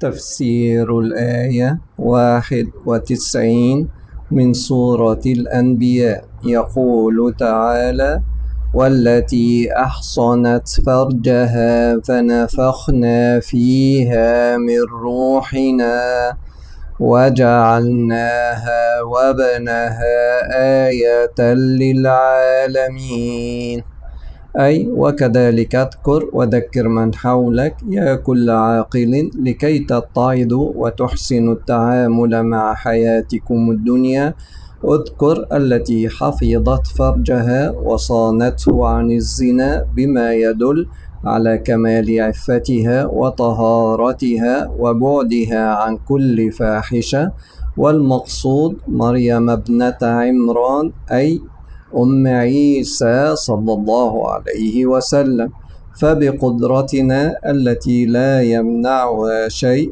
تفسير الآية 91 من سورة الأنبياء. يقول تعالى: والتي أحصنت فرجها فنفخنا فيها من روحنا وجعلناها وابنها آية للعالمين. أي وكذلك اذكر وذكر من حولك يا كل عاقل لكي تتعظوا وتحسنوا التعامل مع حياتكم الدنيا. اذكر التي حفظت فرجها وصانته عن الزنا بما يدل على كمال عفتها وطهارتها وبعدها عن كل فاحشة. والمقصود مريم ابنة عمران أي أم عيسى صلى الله عليه وسلم. فبقدرتنا التي لا يمنعها شيء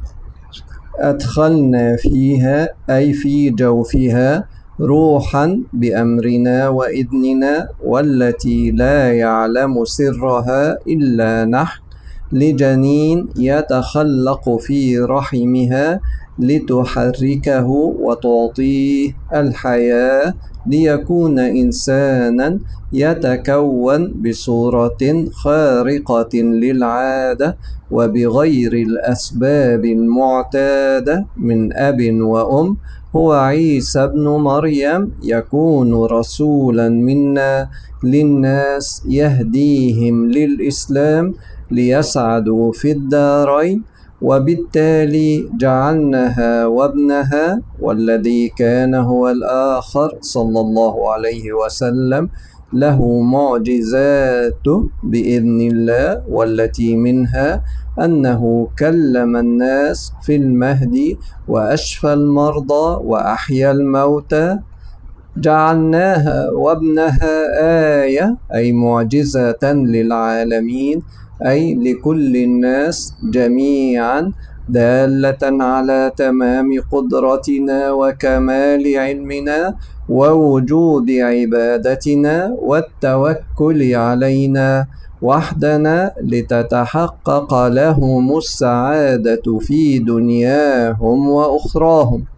أدخلنا فيها أي في جوفها روحا بأمرنا وإذننا، والتي لا يعلم سرها إلا نحن، لجنين يتخلق في رحمها لتحركه وتعطيه الحياة ليكون إنسانا يتكون بصورة خارقة للعادة وبغير الأسباب المعتادة من أب وأم. هو عيسى ابن مريم يكون رسولا منا للناس يهديهم للإسلام ليسعدوا في الدارين. وبالتالي جعلناها وابنها والذي كان هو الآخر صلى الله عليه وسلم له معجزاته بإذن الله، والتي منها أنه كلم الناس في المهد وأشفى المرضى وأحيا الموتى. جعلناها وابنها آية أي معجزة للعالمين أي لكل الناس جميعا، دالة على تمام قدرتنا وكمال علمنا ووجوب عبادتنا والتوكل علينا وحدنا لتتحقق لهم السعادة في دنياهم وأخراهم.